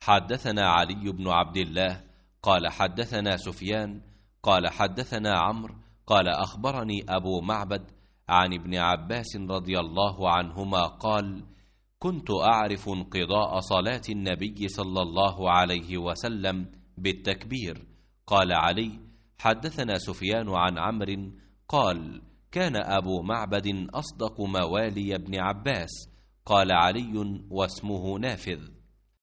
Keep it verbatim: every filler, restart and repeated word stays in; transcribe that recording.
حدثنا علي بن عبد الله قال حدثنا سفيان قال حدثنا عمرو قال أخبرني أبو معبد عن ابن عباس رضي الله عنهما قال: كنت أعرف انقضاء صلاة النبي صلى الله عليه وسلم بالتكبير. قال علي: حدثنا سفيان عن عمرو قال: كان أبو معبد أصدق موالي ابن عباس. قال علي: واسمه نافذ.